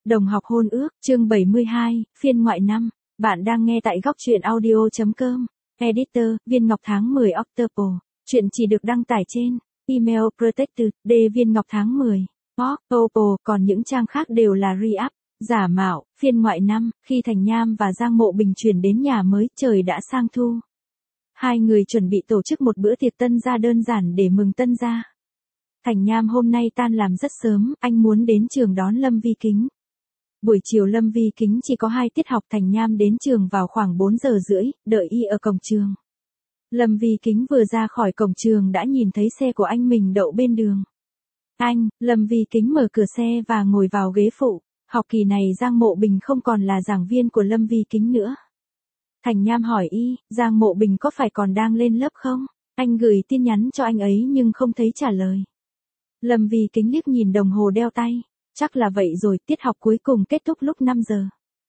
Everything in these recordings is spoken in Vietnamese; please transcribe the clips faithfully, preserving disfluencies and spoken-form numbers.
Đồng học hôn ước, chương bảy mươi hai, phiên ngoại năm. Bạn đang nghe tại góc truyện audio chấm com. Editor, Viên Ngọc tháng mười October. Chuyện chỉ được đăng tải trên email protected, D Viên Ngọc tháng mười. October, còn những trang khác đều là re-up, giả mạo, phiên ngoại năm. Khi Thành Nham và Giang Mộ Bình chuyển đến nhà mới, trời đã sang thu. Hai người chuẩn bị tổ chức một bữa tiệc tân gia đơn giản để mừng tân gia. Thành Nham hôm nay tan làm rất sớm, anh muốn đến trường đón Lâm Vi Kính. Buổi chiều Lâm Vi Kính chỉ có hai tiết học. Thành Nham đến trường vào khoảng bốn giờ rưỡi, đợi y ở cổng trường. Lâm Vi Kính vừa ra khỏi cổng trường đã nhìn thấy xe của anh mình đậu bên đường. Anh, Lâm Vi Kính mở cửa xe và ngồi vào ghế phụ. Học kỳ này Giang Mộ Bình không còn là giảng viên của Lâm Vi Kính nữa. Thành Nham hỏi y, Giang Mộ Bình có phải còn đang lên lớp không? Anh gửi tin nhắn cho anh ấy nhưng không thấy trả lời. Lâm Vi Kính liếc nhìn đồng hồ đeo tay. Chắc là vậy rồi, tiết học cuối cùng kết thúc lúc năm giờ.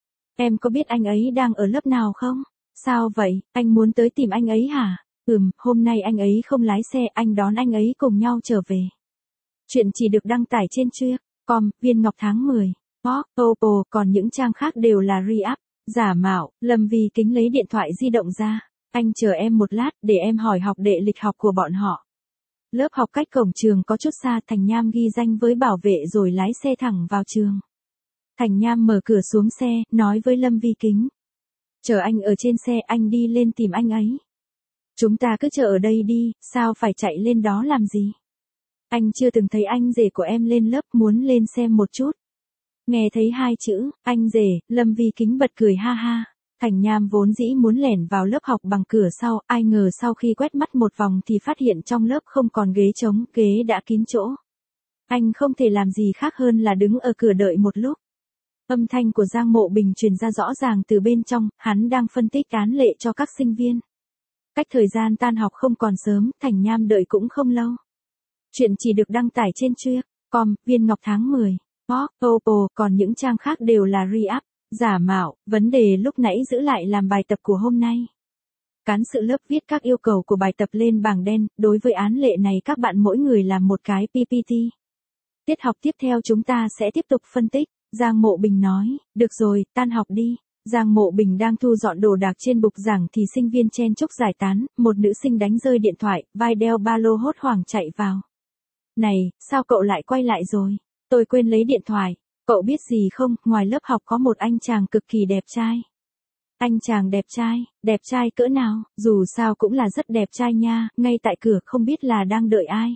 Em có biết anh ấy đang ở lớp nào không? Sao vậy, anh muốn tới tìm anh ấy hả? Ừm, hôm nay anh ấy không lái xe, anh đón anh ấy cùng nhau trở về. Chuyện chỉ được đăng tải trên Truyện com, Viên Ngọc tháng mười. October, còn những trang khác đều là re-up, giả mạo. Lâm Vi Kính lấy điện thoại di động ra. Anh chờ em một lát, để em hỏi học đệ lịch học của bọn họ. Lớp học cách cổng trường có chút xa. Thành Nham ghi danh với bảo vệ rồi lái xe thẳng vào trường. Thành Nham mở cửa xuống xe, nói với Lâm Vi Kính. Chờ anh ở trên xe, anh đi lên tìm anh ấy. Chúng ta cứ chờ ở đây đi, sao phải chạy lên đó làm gì? Anh chưa từng thấy anh rể của em lên lớp, muốn lên xem một chút. Nghe thấy hai chữ, anh rể, Lâm Vi Kính bật cười ha ha. Thành Nham vốn dĩ muốn lẻn vào lớp học bằng cửa sau, ai ngờ sau khi quét mắt một vòng thì phát hiện trong lớp không còn ghế trống, ghế đã kín chỗ. Anh không thể làm gì khác hơn là đứng ở cửa đợi một lúc. Âm thanh của Giang Mộ Bình truyền ra rõ ràng từ bên trong, hắn đang phân tích án lệ cho các sinh viên. Cách thời gian tan học không còn sớm, Thành Nham đợi cũng không lâu. Chuyện chỉ được đăng tải trên Truyện com, Viên Ngọc tháng mười. October, còn những trang khác đều là re-up, giả mạo. Vấn đề lúc nãy giữ lại làm bài tập của hôm nay. Cán sự lớp viết các yêu cầu của bài tập lên bảng đen. Đối với án lệ này các bạn mỗi người làm một cái pê pê tê. Tiết học tiếp theo chúng ta sẽ tiếp tục phân tích. Giang Mộ Bình nói, được rồi, tan học đi. Giang Mộ Bình đang thu dọn đồ đạc trên bục giảng thì sinh viên chen chúc giải tán. Một nữ sinh đánh rơi điện thoại, vai đeo ba lô hốt hoảng chạy vào. Này, sao cậu lại quay lại rồi? Tôi quên lấy điện thoại. Cậu biết gì không, ngoài lớp học có một anh chàng cực kỳ đẹp trai. Anh chàng đẹp trai, đẹp trai cỡ nào, dù sao cũng là rất đẹp trai nha, ngay tại cửa không biết là đang đợi ai.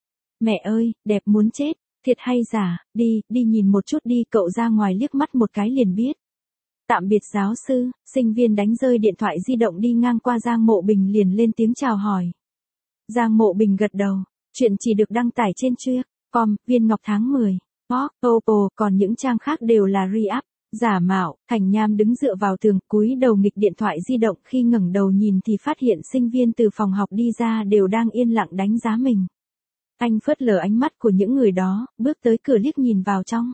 Mẹ ơi, đẹp muốn chết, thiệt hay giả, đi, đi nhìn một chút đi, cậu ra ngoài liếc mắt một cái liền biết. Tạm biệt giáo sư, sinh viên đánh rơi điện thoại di động đi ngang qua Giang Mộ Bình liền lên tiếng chào hỏi. Giang Mộ Bình gật đầu, chuyện chỉ được đăng tải trên Truyện com, Viên Ngọc tháng mười. October, còn những trang khác đều là re-up, giả mạo. Thành Nham đứng dựa vào tường, cúi đầu nghịch điện thoại di động, khi ngẩng đầu nhìn thì phát hiện sinh viên từ phòng học đi ra đều đang yên lặng đánh giá mình. Anh phớt lờ ánh mắt của những người đó, bước tới cửa liếc nhìn vào trong.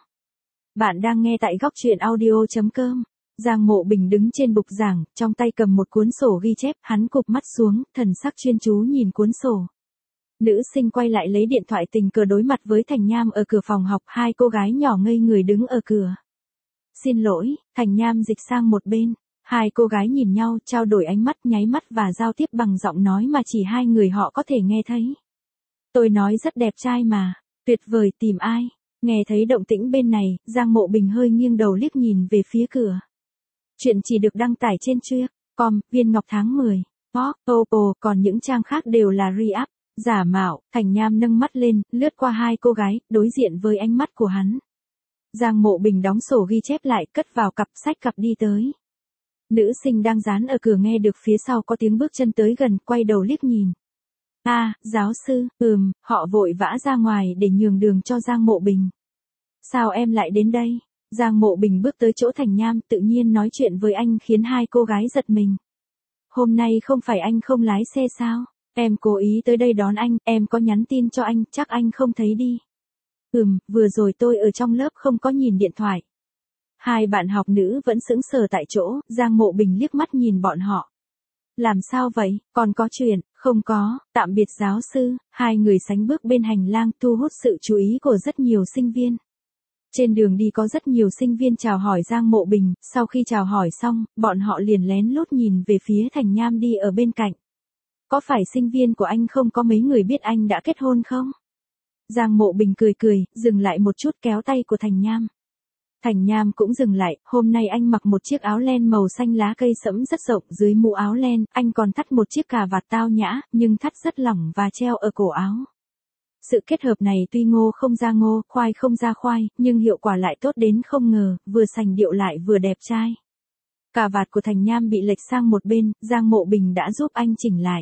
Bạn đang nghe tại góc truyện audio chấm com. Giang Mộ Bình đứng trên bục giảng, trong tay cầm một cuốn sổ ghi chép, hắn cụp mắt xuống, thần sắc chuyên chú nhìn cuốn sổ. Nữ sinh quay lại lấy điện thoại, tình cờ đối mặt với Thành Nham ở cửa phòng học. Hai cô gái nhỏ ngây người đứng ở cửa. Xin lỗi, Thành Nham dịch sang một bên. Hai cô gái nhìn nhau, trao đổi ánh mắt, nháy mắt và giao tiếp bằng giọng nói mà chỉ hai người họ có thể nghe thấy. Tôi nói rất đẹp trai mà, tuyệt vời, tìm ai? Nghe thấy động tĩnh bên này, Giang Mộ Bình hơi nghiêng đầu liếc nhìn về phía cửa. Chuyện chỉ được đăng tải trên Truyện com, Viên Ngọc tháng mười. October, còn những trang khác đều là re-up, giả mạo. Thành Nham nâng mắt lên, lướt qua hai cô gái, đối diện với ánh mắt của hắn. Giang Mộ Bình đóng sổ ghi chép lại, cất vào cặp sách, cặp đi tới. Nữ sinh đang dán ở cửa nghe được phía sau có tiếng bước chân tới gần, quay đầu liếc nhìn. A, à, giáo sư, ừm, họ vội vã ra ngoài để nhường đường cho Giang Mộ Bình. Sao em lại đến đây? Giang Mộ Bình bước tới chỗ Thành Nham, tự nhiên nói chuyện với anh khiến hai cô gái giật mình. Hôm nay không phải anh không lái xe sao? Em cố ý tới đây đón anh, em có nhắn tin cho anh, chắc anh không thấy đi. Ừm, vừa rồi tôi ở trong lớp không có nhìn điện thoại. Hai bạn học nữ vẫn sững sờ tại chỗ, Giang Mộ Bình liếc mắt nhìn bọn họ. Làm sao vậy, còn có chuyện? Không có, tạm biệt giáo sư. Hai người sánh bước bên hành lang, thu hút sự chú ý của rất nhiều sinh viên. Trên đường đi có rất nhiều sinh viên chào hỏi Giang Mộ Bình, sau khi chào hỏi xong, bọn họ liền lén lút nhìn về phía Thành Nham đi ở bên cạnh. Có phải sinh viên của anh không có mấy người biết anh đã kết hôn không? Giang Mộ Bình cười cười, dừng lại một chút kéo tay của Thành Nham. Thành Nham cũng dừng lại, hôm nay anh mặc một chiếc áo len màu xanh lá cây sẫm rất rộng, dưới mũ áo len, anh còn thắt một chiếc cà vạt tao nhã, nhưng thắt rất lỏng và treo ở cổ áo. Sự kết hợp này tuy ngô không ra ngô, khoai không ra khoai, nhưng hiệu quả lại tốt đến không ngờ, vừa sành điệu lại vừa đẹp trai. Cà vạt của Thành Nham bị lệch sang một bên, Giang Mộ Bình đã giúp anh chỉnh lại.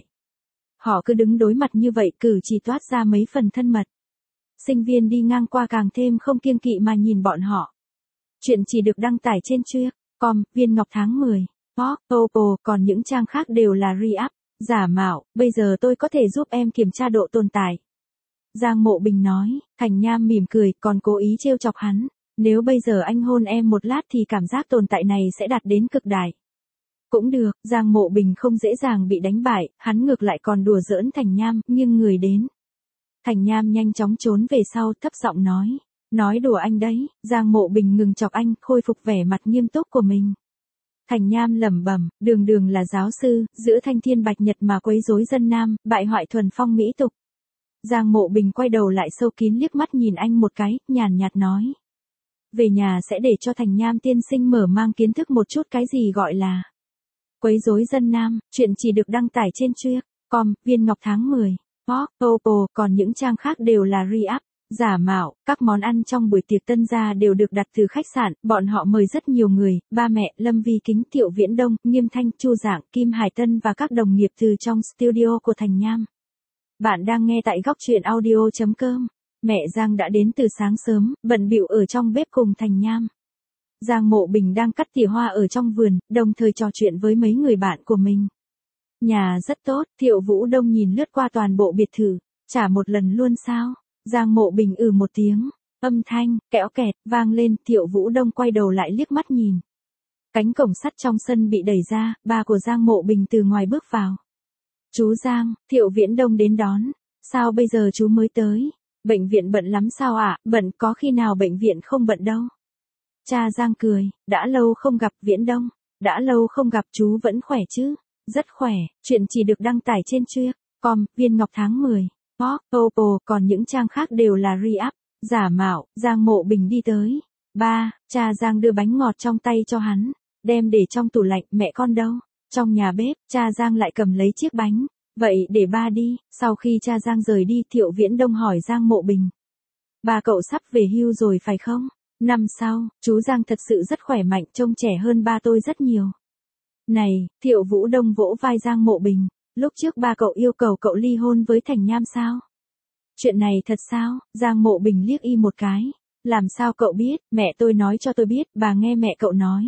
Họ cứ đứng đối mặt như vậy, cử chỉ toát ra mấy phần thân mật. Sinh viên đi ngang qua càng thêm không kiêng kỵ mà nhìn bọn họ. Chuyện chỉ được đăng tải trên Chuyên com, Viên Ngọc tháng mười, pop, Oppo, còn những trang khác đều là re-up, giả mạo, bây giờ tôi có thể giúp em kiểm tra độ tồn tại. Giang Mộ Bình nói, Thành Nham mỉm cười, còn cố ý trêu chọc hắn. Nếu bây giờ anh hôn em một lát thì cảm giác tồn tại này sẽ đạt đến cực đại. Cũng được, Giang Mộ Bình không dễ dàng bị đánh bại, hắn ngược lại còn đùa giỡn Thành Nham, nhưng người đến. Thành Nham nhanh chóng trốn về sau, thấp giọng nói. Nói đùa anh đấy, Giang Mộ Bình ngừng chọc anh, khôi phục vẻ mặt nghiêm túc của mình. Thành Nham lẩm bẩm, đường đường là giáo sư, giữa thanh thiên bạch nhật mà quấy rối dân nam, bại hoại thuần phong mỹ tục. Giang Mộ Bình quay đầu lại sâu kín liếc mắt nhìn anh một cái, nhàn nhạt nói. Về nhà sẽ để cho Thành Nham tiên sinh mở mang kiến thức một chút cái gì gọi là quấy rối dân nam, chuyện chỉ được đăng tải trên Chuyên com, Viên Ngọc tháng mười, pop, Oppo, còn những trang khác đều là re-up, giả mạo, các món ăn trong buổi tiệc tân gia đều được đặt từ khách sạn, bọn họ mời rất nhiều người, ba mẹ, Lâm Vi Kính, Thiệu Viễn Đông, Nghiêm Thanh, Chu Dạng, Kim Hải Tân và các đồng nghiệp từ trong studio của Thành Nham. Bạn đang nghe tại góc truyện audio chấm com. Mẹ Giang đã đến từ sáng sớm, bận bịu ở trong bếp cùng Thành Nham. Giang Mộ Bình đang cắt tỉa hoa ở trong vườn, đồng thời trò chuyện với mấy người bạn của mình. Nhà rất tốt, Thiệu Vũ Đông nhìn lướt qua toàn bộ biệt thự, trả một lần luôn sao? Giang Mộ Bình ừ một tiếng, âm thanh, kẽo kẹt, vang lên, Thiệu Vũ Đông quay đầu lại liếc mắt nhìn. Cánh cổng sắt trong sân bị đẩy ra, ba của Giang Mộ Bình từ ngoài bước vào. Chú Giang, Thiệu Viễn Đông đến đón, sao bây giờ chú mới tới? Bệnh viện bận lắm sao ạ? À? Bận, có khi nào bệnh viện không bận đâu. Cha Giang cười, đã lâu không gặp Viễn Đông, đã lâu không gặp chú vẫn khỏe chứ? Rất khỏe, chuyện chỉ được đăng tải trên Chuyên com, Viên Ngọc tháng mười, pop, Oppo, còn những trang khác đều là re-up, giả mạo. Giang Mộ Bình đi tới. Ba, cha Giang đưa bánh ngọt trong tay cho hắn, đem để trong tủ lạnh, mẹ con đâu? Trong nhà bếp, cha Giang lại cầm lấy chiếc bánh. Vậy để ba đi. Sau khi cha Giang rời đi, Thiệu Viễn Đông hỏi Giang Mộ Bình. Ba cậu sắp về hưu rồi phải không? Năm sau, chú Giang thật sự rất khỏe mạnh, trông trẻ hơn ba tôi rất nhiều. Này, Thiệu Vũ Đông vỗ vai Giang Mộ Bình. Lúc trước ba cậu yêu cầu cậu ly hôn với Thành Nham sao? Chuyện này thật sao? Giang Mộ Bình liếc y một cái. Làm sao cậu biết? Mẹ tôi nói cho tôi biết, bà nghe mẹ cậu nói.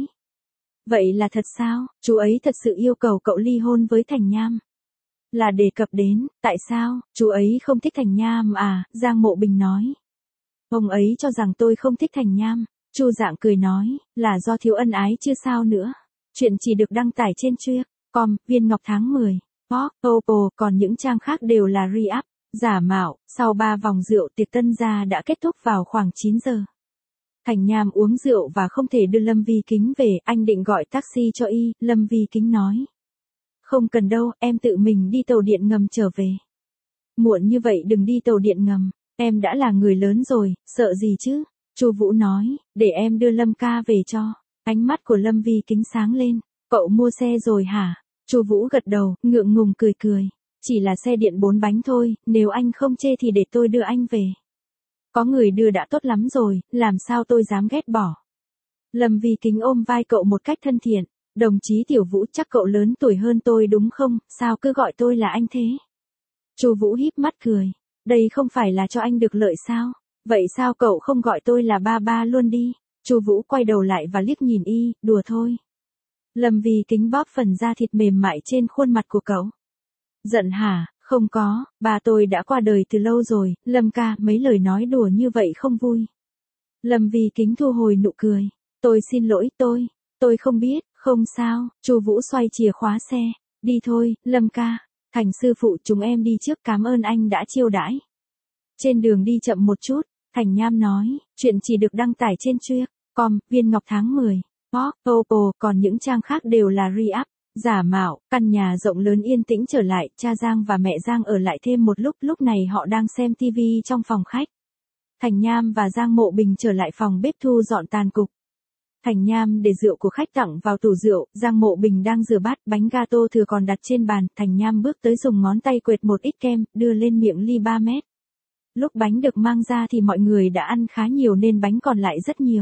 Vậy là thật sao? Chú ấy thật sự yêu cầu cậu ly hôn với Thành Nham. Là đề cập đến, tại sao, chú ấy không thích Thành Nham à? Giang Mộ Bình nói. Ông ấy cho rằng tôi không thích Thành Nham. Chu Dạng cười nói, là do thiếu ân ái chứ sao nữa. Chuyện chỉ được đăng tải trên Chuyên com, Viên Ngọc tháng mười, pop, Oppo, còn những trang khác đều là re-up, giả mạo. Sau ba vòng rượu tiệc tân gia đã kết thúc vào khoảng chín giờ. Thành Nham uống rượu và không thể đưa Lâm Vi Kính về, anh định gọi taxi cho y, Lâm Vi Kính nói. Không cần đâu, em tự mình đi tàu điện ngầm trở về. Muộn như vậy đừng đi tàu điện ngầm, em đã là người lớn rồi, sợ gì chứ? Chu Vũ nói, để em đưa Lâm ca về cho. Ánh mắt của Lâm Vi Kính sáng lên, cậu mua xe rồi hả? Chu Vũ gật đầu, ngượng ngùng cười cười. Chỉ là xe điện bốn bánh thôi, nếu anh không chê thì để tôi đưa anh về. Có người đưa đã tốt lắm rồi, làm sao tôi dám ghét bỏ. Lâm Vi Kính ôm vai cậu một cách thân thiện. Đồng chí Tiểu Vũ, chắc cậu lớn tuổi hơn tôi đúng không, sao cứ gọi tôi là anh thế? Chu Vũ híp mắt cười, đây không phải là cho anh được lợi sao? Vậy sao cậu không gọi tôi là ba ba luôn đi? Chu Vũ quay đầu lại và liếc nhìn y, đùa thôi. Lâm Vi Kính bóp phần da thịt mềm mại trên khuôn mặt của cậu. Giận hả? Không có, ba tôi đã qua đời từ lâu rồi, Lâm ca, mấy lời nói đùa như vậy không vui. Lâm Vi Kính thu hồi nụ cười, tôi xin lỗi, tôi, tôi không biết. Không sao, Chu Vũ xoay chìa khóa xe, đi thôi, Lâm ca, Thành sư phụ chúng em đi trước, cảm ơn anh đã chiêu đãi. Trên đường đi chậm một chút, Thành Nham nói, chuyện chỉ được đăng tải trên Truyện com, Viên Ngọc tháng mười. Pop, Oppo, còn những trang khác đều là re-up, giả mạo. Căn nhà rộng lớn yên tĩnh trở lại, cha Giang và mẹ Giang ở lại thêm một lúc, lúc này họ đang xem tivi trong phòng khách. Thành Nham và Giang Mộ Bình trở lại phòng bếp thu dọn tàn cục. Thành Nham để rượu của khách tặng vào tủ rượu, Giang Mộ Bình đang rửa bát, bánh gato thừa còn đặt trên bàn, Thành Nham bước tới dùng ngón tay quệt một ít kem, đưa lên miệng ly ba mét. Lúc bánh được mang ra thì mọi người đã ăn khá nhiều nên bánh còn lại rất nhiều.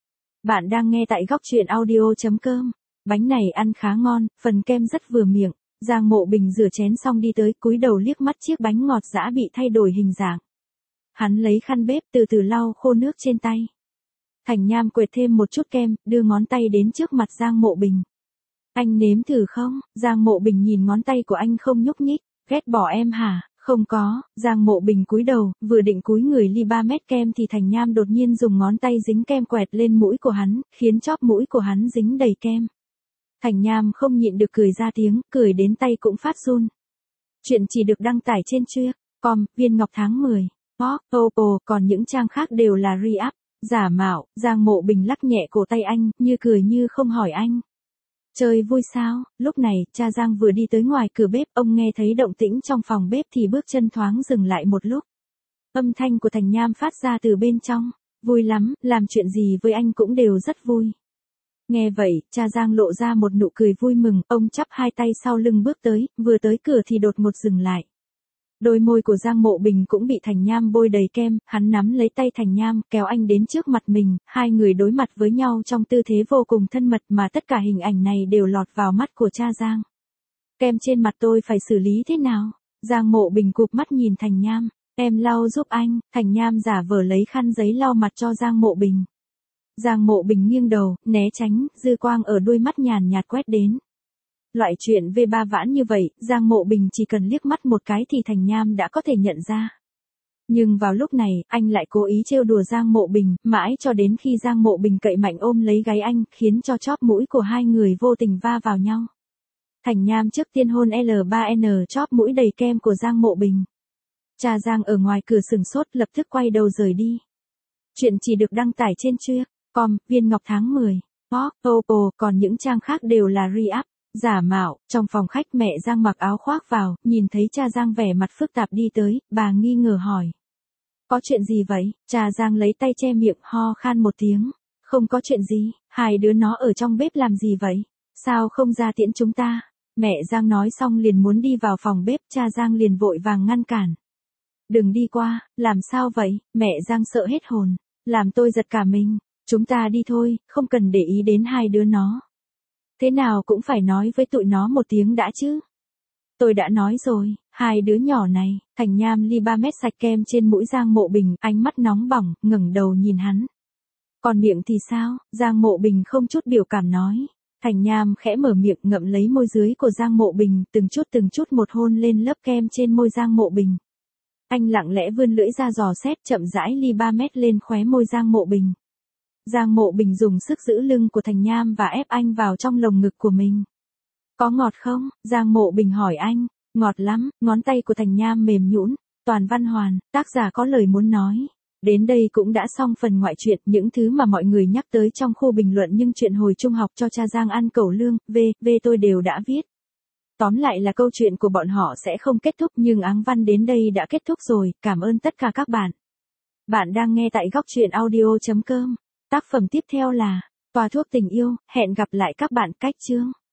Bạn đang nghe tại góc truyện audio chấm com. Bánh này ăn khá ngon, phần kem rất vừa miệng. Giang Mộ Bình rửa chén xong đi tới, cúi đầu liếc mắt chiếc bánh ngọt giã bị thay đổi hình dạng. Hắn lấy khăn bếp từ từ lau khô nước trên tay. Thành Nham quệt thêm một chút kem, đưa ngón tay đến trước mặt Giang Mộ Bình. Anh nếm thử không? Giang Mộ Bình nhìn ngón tay của anh không nhúc nhích. Ghét bỏ em hả? Không có. Giang Mộ Bình cúi đầu, vừa định cúi người ly ba mét kem thì Thành Nham đột nhiên dùng ngón tay dính kem quẹt lên mũi của hắn, khiến chóp mũi của hắn dính đầy kem. Thành Nham không nhịn được cười ra tiếng, cười đến tay cũng phát run. Chuyện chỉ được đăng tải trên Truyện com, Viên Ngọc tháng mười. Pop, Oppo, còn những trang khác đều là re-up, giả mạo. Giang Mộ Bình lắc nhẹ cổ tay anh, như cười như không hỏi anh. Chơi vui sao? Lúc này, cha Giang vừa đi tới ngoài cửa bếp, ông nghe thấy động tĩnh trong phòng bếp thì bước chân thoáng dừng lại một lúc. Âm thanh của Thành Nham phát ra từ bên trong. Vui lắm, làm chuyện gì với anh cũng đều rất vui. Nghe vậy, cha Giang lộ ra một nụ cười vui mừng, ông chắp hai tay sau lưng bước tới, vừa tới cửa thì đột ngột dừng lại. Đôi môi của Giang Mộ Bình cũng bị Thành Nham bôi đầy kem, hắn nắm lấy tay Thành Nham, kéo anh đến trước mặt mình, hai người đối mặt với nhau trong tư thế vô cùng thân mật mà tất cả hình ảnh này đều lọt vào mắt của cha Giang. Kem trên mặt tôi phải xử lý thế nào? Giang Mộ Bình cụp mắt nhìn Thành Nham, em lau giúp anh. Thành Nham giả vờ lấy khăn giấy lau mặt cho Giang Mộ Bình. Giang Mộ Bình nghiêng đầu, né tránh, dư quang ở đôi mắt nhàn nhạt quét đến. Loại chuyện vê ba vãn như vậy, Giang Mộ Bình chỉ cần liếc mắt một cái thì Thành Nham đã có thể nhận ra. Nhưng vào lúc này, anh lại cố ý trêu đùa Giang Mộ Bình, mãi cho đến khi Giang Mộ Bình cậy mạnh ôm lấy gáy anh, khiến cho chóp mũi của hai người vô tình va vào nhau. Thành Nham trước tiên hôn L ba N chóp mũi đầy kem của Giang Mộ Bình. Cha Giang ở ngoài cửa sừng sốt, lập tức quay đầu rời đi. Chuyện chỉ được đăng tải trên Truyện com, Viên Ngọc tháng mười. Pop, Oppo, còn những trang khác đều là re-up, giả mạo. Trong phòng khách mẹ Giang mặc áo khoác vào, nhìn thấy cha Giang vẻ mặt phức tạp đi tới, bà nghi ngờ hỏi. Có chuyện gì vậy? Cha Giang lấy tay che miệng, ho khan một tiếng. Không có chuyện gì, hai đứa nó ở trong bếp làm gì vậy? Sao không ra tiễn chúng ta? Mẹ Giang nói xong liền muốn đi vào phòng bếp, cha Giang liền vội vàng ngăn cản. Đừng đi qua, làm sao vậy? Mẹ Giang sợ hết hồn, làm tôi giật cả mình. Chúng ta đi thôi, không cần để ý đến hai đứa nó. Thế nào cũng phải nói với tụi nó một tiếng đã chứ. Tôi đã nói rồi, hai đứa nhỏ này. Thành Nham ly ba mét sạch kem trên mũi Giang Mộ Bình, ánh mắt nóng bỏng, ngẩng đầu nhìn hắn. Còn miệng thì sao? Giang Mộ Bình không chút biểu cảm nói. Thành Nham khẽ mở miệng ngậm lấy môi dưới của Giang Mộ Bình, từng chút từng chút một hôn lên lớp kem trên môi Giang Mộ Bình. Anh lặng lẽ vươn lưỡi ra dò xét, chậm rãi ly ba mét lên khóe môi Giang Mộ Bình. Giang Mộ Bình dùng sức giữ lưng của Thành Nham và ép anh vào trong lồng ngực của mình. Có ngọt không? Giang Mộ Bình hỏi anh. Ngọt lắm. Ngón tay của Thành Nham mềm nhũn. Toàn Văn Hoàn, tác giả có lời muốn nói. Đến đây cũng đã xong phần ngoại truyện, những thứ mà mọi người nhắc tới trong khu bình luận nhưng chuyện hồi trung học cho cha Giang ăn cẩu lương, v, v tôi đều đã viết. Tóm lại là câu chuyện của bọn họ sẽ không kết thúc nhưng áng văn đến đây đã kết thúc rồi, cảm ơn tất cả các bạn. Bạn đang nghe tại góc truyện audio chấm com. Tác phẩm tiếp theo là Tòa thuốc tình yêu, hẹn gặp lại các bạn cách chương.